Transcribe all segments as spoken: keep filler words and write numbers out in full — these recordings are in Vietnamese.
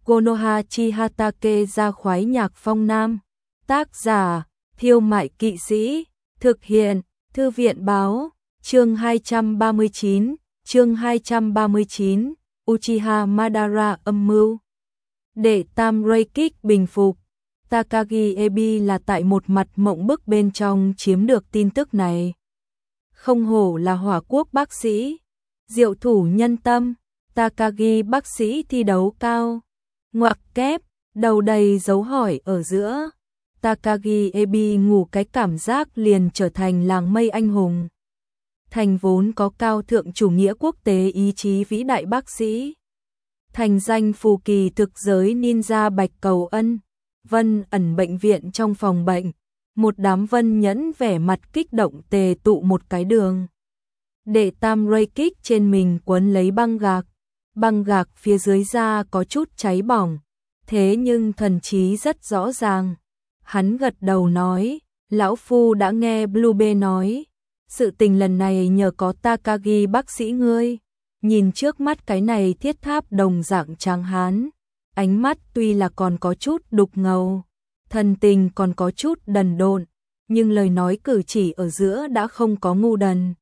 Konoha Chihatake ra khoái nhạc phong nam. Tác giả, Thiêu Mại Kỵ Sĩ. Thực hiện, Thư viện báo. Chương hai trăm ba mươi chín, chương hai trăm ba mươi chín, Uchiha Madara âm mưu. Để Tam Reikik bình phục, Takagi Ebi là tại một mặt mộng bức bên trong chiếm được tin tức này. Không hổ là hỏa quốc bác sĩ, diệu thủ nhân tâm, Takagi bác sĩ thi đấu cao. Ngoặc kép, đầu đầy dấu hỏi ở giữa. Takagi Ebi ngủ cái cảm giác liền trở thành làng mây anh hùng. Thành vốn có cao thượng chủ nghĩa quốc tế ý chí vĩ đại bác sĩ. Thành danh phù kỳ thực giới ninja Bạch Cầu Ân. Vân ẩn bệnh viện trong phòng bệnh. Một đám vân nhẫn vẻ mặt kích động tề tụ một cái đường. Để Tam Reikik trên mình quấn lấy băng gạc. Băng gạc phía dưới da có chút cháy bỏng. Thế nhưng thần trí rất rõ ràng. Hắn gật đầu nói, lão phu đã nghe Bluebe nói. Sự tình lần này nhờ có Takagi bác sĩ ngươi. Nhìn trước mắt cái này thiết tháp đồng dạng tráng hán. Ánh mắt tuy là còn có chút đục ngầu. Thần tình còn có chút đần độn. Nhưng lời nói cử chỉ ở giữa đã không có ngu đần.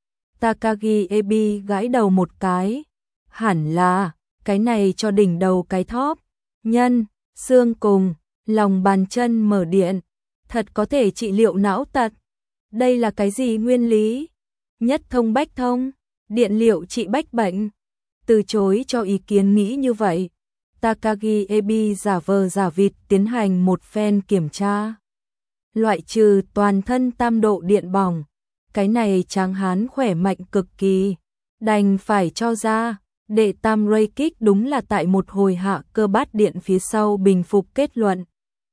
Takagi Ebi gãi đầu một cái. Hẳn là, cái này cho đỉnh đầu cái thóp. Nhân, xương cùng, lòng bàn chân mở điện. Thật có thể trị liệu não tật. Đây là cái gì nguyên lý? Nhất thông bách thông, điện liệu trị bách bệnh. Từ chối cho ý kiến nghĩ như vậy. Takagi Ebi giả vờ giả vịt tiến hành một phen kiểm tra. Loại trừ toàn thân tam độ điện bỏng. Cái này tráng hán khỏe mạnh cực kỳ. Đành phải cho ra. Để Tam Reikik đúng là tại một hồi hạ cơ bát điện phía sau bình phục kết luận.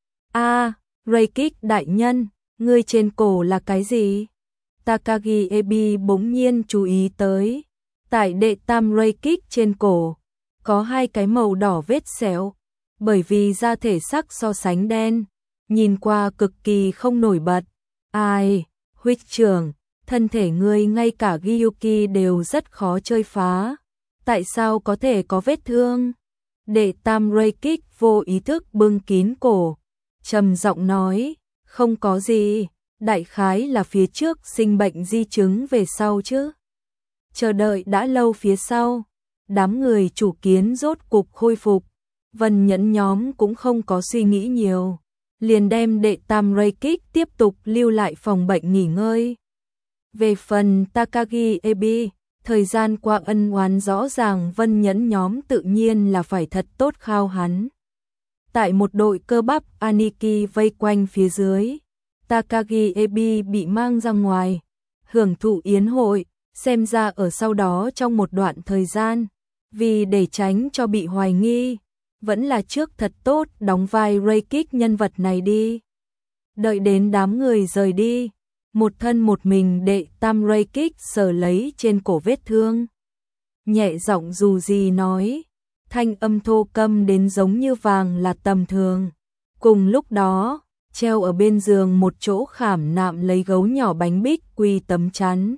A, à, Reikik đại nhân, ngươi trên cổ là cái gì? Takagi Ebi bỗng nhiên chú ý tới. Tại đệ Tam Reikik trên cổ, có hai cái màu đỏ vết sẹo. Bởi vì da thể sắc so sánh đen, nhìn qua cực kỳ không nổi bật. Ai, huyết trưởng, thân thể ngươi ngay cả Gyuki đều rất khó chơi phá. Tại sao có thể có vết thương? Đệ Tam Reikik vô ý thức bưng kín cổ, trầm giọng nói, không có gì, đại khái là phía trước sinh bệnh di chứng về sau chứ. Chờ đợi đã lâu phía sau, đám người chủ kiến rốt cục khôi phục, Vân nhẫn nhóm cũng không có suy nghĩ nhiều, liền đem đệ Tam Reikik tiếp tục lưu lại phòng bệnh nghỉ ngơi. Về phần Takagi Ebi, thời gian qua ân oán rõ ràng Vân nhẫn nhóm tự nhiên là phải thật tốt khao hắn. Tại một đội cơ bắp Aniki vây quanh phía dưới, Takagi Ebi bị mang ra ngoài, hưởng thụ yến hội, xem ra ở sau đó trong một đoạn thời gian, vì để tránh cho bị hoài nghi, vẫn là trước thật tốt đóng vai Reikik nhân vật này đi. Đợi đến đám người rời đi, một thân một mình đệ Tam Reikik sờ lấy trên cổ vết thương. Nhẹ giọng dù gì nói, thanh âm thô câm đến giống như vàng là tầm thường. Cùng lúc đó, treo ở bên giường một chỗ khảm nạm lấy gấu nhỏ bánh bích quy tấm chắn.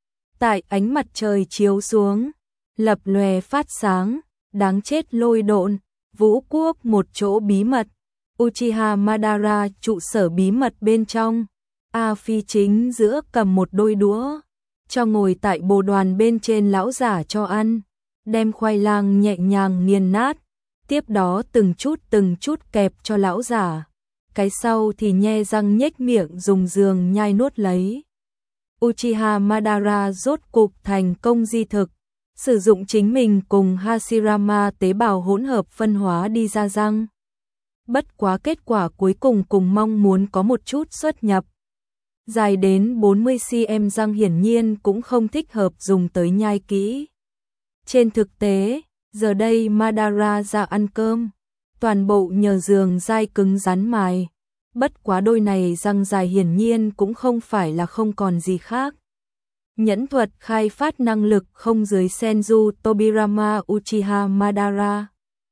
Tại ánh mặt trời chiếu xuống, lập lòe phát sáng, đáng chết lôi độn, vũ quốc một chỗ bí mật. Uchiha Madara trụ sở bí mật bên trong. A Phi chính giữa cầm một đôi đũa, cho ngồi tại bồ đoàn bên trên lão giả cho ăn, đem khoai lang nhẹ nhàng nghiền nát, tiếp đó từng chút từng chút kẹp cho lão giả, cái sau thì nhe răng nhếch miệng dùng giường nhai nuốt lấy. Uchiha Madara rốt cục thành công di thực, sử dụng chính mình cùng Hashirama tế bào hỗn hợp phân hóa đi ra răng. Bất quá kết quả cuối cùng cùng mong muốn có một chút xuất nhập. Dài đến bốn mươi xăng-ti-mét răng hiển nhiên cũng không thích hợp dùng tới nhai kỹ. Trên thực tế, giờ đây Madara ra ăn cơm, toàn bộ nhờ giường dai cứng rắn mài. Bất quá đôi này răng dài hiển nhiên cũng không phải là không còn gì khác. Nhẫn thuật khai phát năng lực không dưới Senju Tobirama Uchiha Madara.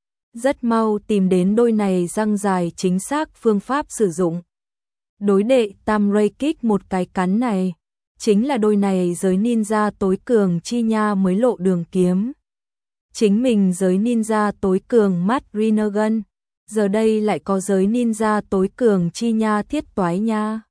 Rất mau tìm đến đôi này răng dài chính xác phương pháp sử dụng. Đối đệ Tam Reikik một cái cắn này, chính là đôi này giới ninja tối cường chi nha mới lộ đường kiếm. chính mình giới ninja tối cường mắt Rinnegan, giờ đây lại có giới ninja tối cường chi nha thiết toái nha.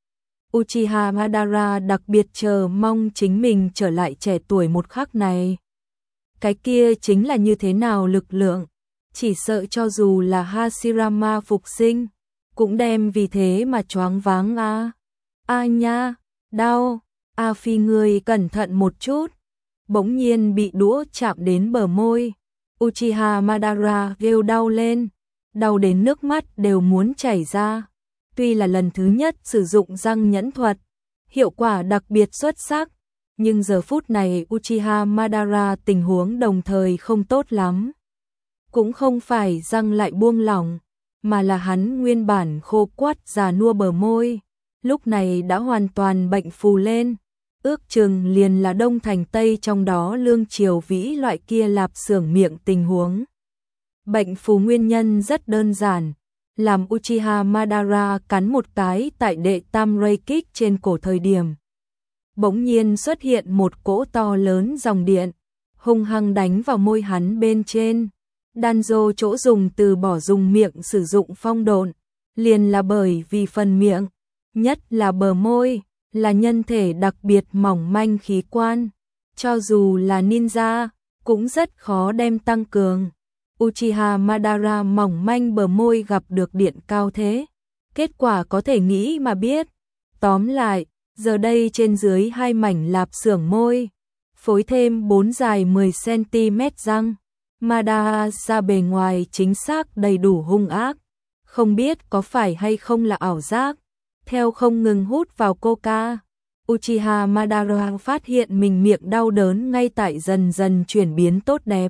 Uchiha Madara đặc biệt chờ mong chính mình trở lại trẻ tuổi một khắc này. Cái kia chính là như thế nào lực lượng, chỉ sợ cho dù là Hashirama phục sinh, cũng đem vì thế mà choáng váng a. A nha, đau, A Phi ngươi cẩn thận một chút. Bỗng nhiên bị đũa chạm đến bờ môi. Uchiha Madara kêu đau lên, đau đến nước mắt đều muốn chảy ra. Tuy là lần thứ nhất sử dụng răng nhẫn thuật, hiệu quả đặc biệt xuất sắc, nhưng giờ phút này Uchiha Madara tình huống đồng thời không tốt lắm. Cũng không phải răng lại buông lỏng, mà là hắn nguyên bản khô quắt già nua bờ môi, lúc này đã hoàn toàn bệnh phù lên. Ước chừng liền là đông thành tây, trong đó lương triều vĩ loại kia lạp xưởng miệng tình huống. Bệnh phù nguyên nhân rất đơn giản, làm Uchiha Madara cắn một cái tại đệ tam ray kích trên cổ thời điểm. Bỗng nhiên xuất hiện một cỗ to lớn dòng điện, hung hăng đánh vào môi hắn bên trên. Danzo chỗ dùng từ bỏ dùng miệng sử dụng phong độn, liền là bởi vì phần miệng, nhất là bờ môi, là nhân thể đặc biệt mỏng manh khí quan, cho dù là ninja, cũng rất khó đem tăng cường. Uchiha Madara mỏng manh bờ môi gặp được điện cao thế, kết quả có thể nghĩ mà biết. Tóm lại, giờ đây trên dưới hai mảnh lạp xưởng môi, phối thêm bốn dài mười xăng-ti-mét răng, Madara ra bề ngoài chính xác đầy đủ hung ác, không biết có phải hay không là ảo giác. Theo không ngừng hút vào coca, Uchiha Madara phát hiện mình miệng đau đớn ngay tại dần dần chuyển biến tốt đẹp.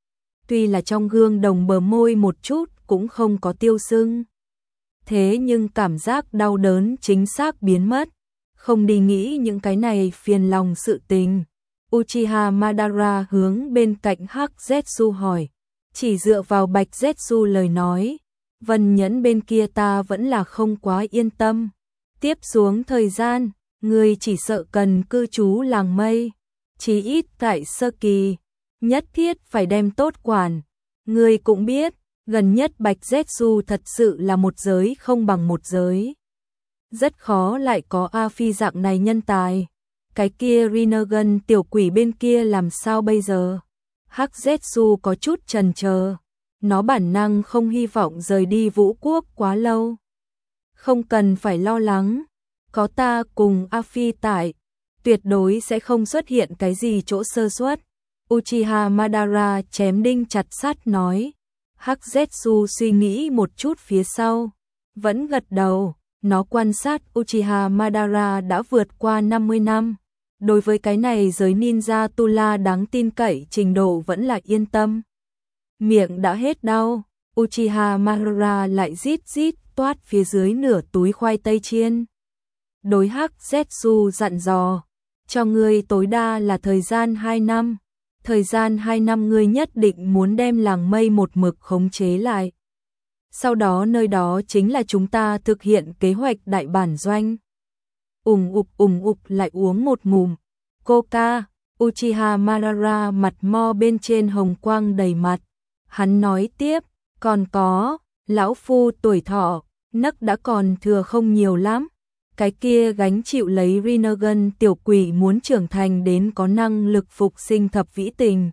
Tuy là trong gương đồng bờ môi một chút cũng không có tiêu sưng. Thế nhưng cảm giác đau đớn chính xác biến mất. Không đi nghĩ những cái này phiền lòng sự tình. Uchiha Madara hướng bên cạnh Hắc Zetsu hỏi. Chỉ dựa vào Bạch Zetsu lời nói, Vân Nhẫn bên kia ta vẫn là không quá yên tâm. Tiếp xuống thời gian, người chỉ sợ cần cư trú làng mây, chí ít tại sơ kỳ, nhất thiết phải đem tốt quản. Người cũng biết, gần nhất Bạch Zetsu thật sự là một giới không bằng một giới. Rất khó lại có A Phi dạng này nhân tài. Cái kia Rinnegan tiểu quỷ bên kia làm sao bây giờ? Hắc Zetsu có chút chần chờ, nó bản năng không hy vọng rời đi Vũ Quốc quá lâu. Không cần phải lo lắng, có ta cùng A Phi tại, tuyệt đối sẽ không xuất hiện cái gì chỗ sơ suất. Uchiha Madara chém đinh chặt sắt nói. Hắc Zetsu suy nghĩ một chút phía sau, vẫn gật đầu. Nó quan sát Uchiha Madara đã vượt qua năm mươi năm. Đối với cái này giới ninja tu la đáng tin cậy trình độ vẫn là yên tâm. Miệng đã hết đau, Uchiha Madara lại rít rít toát phía dưới nửa túi khoai tây chiên. Đối Hắc Zetsu dặn dò, cho ngươi tối đa là thời gian hai năm. Thời gian hai năm ngươi nhất định muốn đem làng mây một mực khống chế lại. Sau đó nơi đó chính là chúng ta thực hiện kế hoạch đại bản doanh. Ùng ục ùng ục lại uống một ngụm coca. Uchiha Madara mặt mo bên trên hồng quang đầy mặt. Hắn nói tiếp, còn có, lão phu tuổi thọ, nấc đã còn thừa không nhiều lắm. Cái kia gánh chịu lấy Rinnegan tiểu quỷ muốn trưởng thành đến có năng lực phục sinh thập vĩ tình.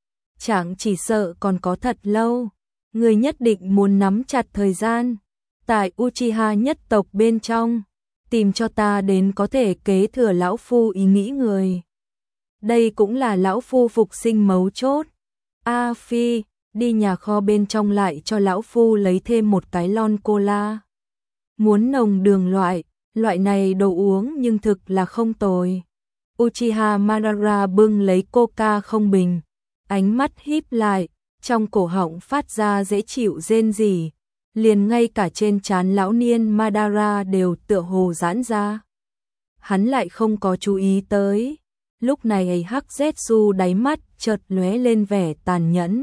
Chẳng chỉ sợ còn có thật lâu. Người nhất định muốn nắm chặt thời gian. Tại Uchiha nhất tộc bên trong, tìm cho ta đến có thể kế thừa lão phu ý nghĩ người. Đây cũng là lão phu phục sinh mấu chốt. A Phi, đi nhà kho bên trong lại cho lão phu lấy thêm một cái lon cola. Muốn nồng đường loại, loại này đồ uống nhưng thực là không tồi. Uchiha Madara bưng lấy coca không bình, ánh mắt híp lại, trong cổ họng phát ra dễ chịu rên rỉ, liền ngay cả trên trán lão niên Madara đều tựa hồ giãn ra. Hắn lại không có chú ý tới, lúc này Hắc Zetsu đáy mắt chợt lóe lên vẻ tàn nhẫn.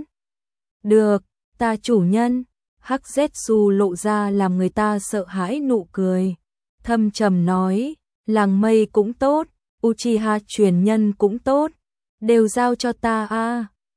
Được, ta chủ nhân. Hắc Zetsu lộ ra làm người ta sợ hãi nụ cười, thâm trầm nói, làng mây cũng tốt, Uchiha truyền nhân cũng tốt, đều giao cho ta a.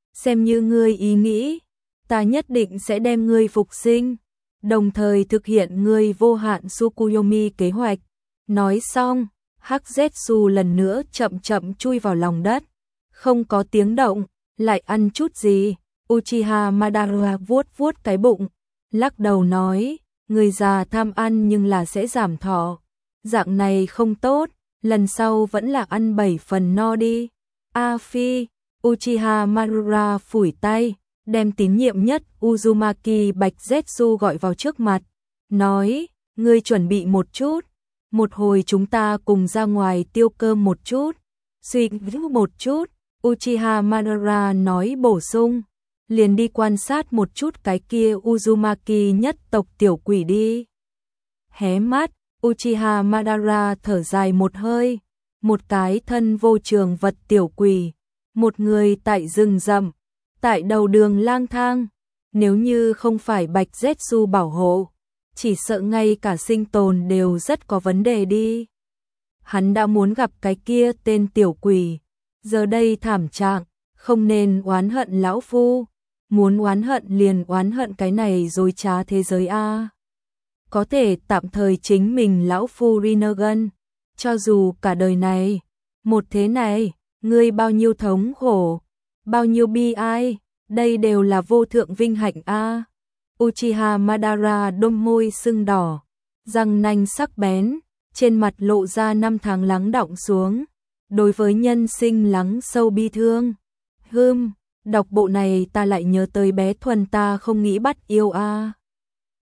xem như ngươi ý nghĩ, ta nhất định sẽ đem ngươi phục sinh, đồng thời thực hiện ngươi vô hạn Tsukuyomi kế hoạch. Nói xong, Hắc Zetsu lần nữa chậm chậm chui vào lòng đất, không có tiếng động, lại ăn chút gì. Uchiha Madara vuốt vuốt cái bụng, lắc đầu nói, người già tham ăn nhưng là sẽ giảm thọ, dạng này không tốt, lần sau vẫn là ăn bảy phần no đi. A Phi, Uchiha Madara phủi tay, đem tín nhiệm nhất Uzumaki Bạch Zetsu gọi vào trước mặt, nói, ngươi chuẩn bị một chút, một hồi chúng ta cùng ra ngoài tiêu cơm một chút, suy nghĩ một chút. Uchiha Madara nói bổ sung, liền đi quan sát một chút cái kia Uzumaki nhất tộc tiểu quỷ đi. Hé mắt, Uchiha Madara thở dài một hơi, một cái thân vô trường vật tiểu quỷ, một người tại rừng rậm, tại đầu đường lang thang, nếu như không phải Bạch Zetsu bảo hộ, chỉ sợ ngay cả sinh tồn đều rất có vấn đề đi. Hắn đã muốn gặp cái kia tên tiểu quỷ, giờ đây thảm trạng, không nên oán hận lão phu, muốn oán hận liền oán hận cái này dối trá thế giới a. Có thể tạm thời chính mình lão phu Rinnegan, cho dù cả đời này, một thế này, ngươi bao nhiêu thống khổ, bao nhiêu bi ai, đây đều là vô thượng vinh hạnh a. Uchiha Madara đôi môi sưng đỏ, răng nanh sắc bén, trên mặt lộ ra năm tháng lắng đọng xuống, đối với nhân sinh lắng sâu bi thương. Hừm, đọc bộ này ta lại nhớ tới bé Thuần ta không nghĩ bắt yêu a.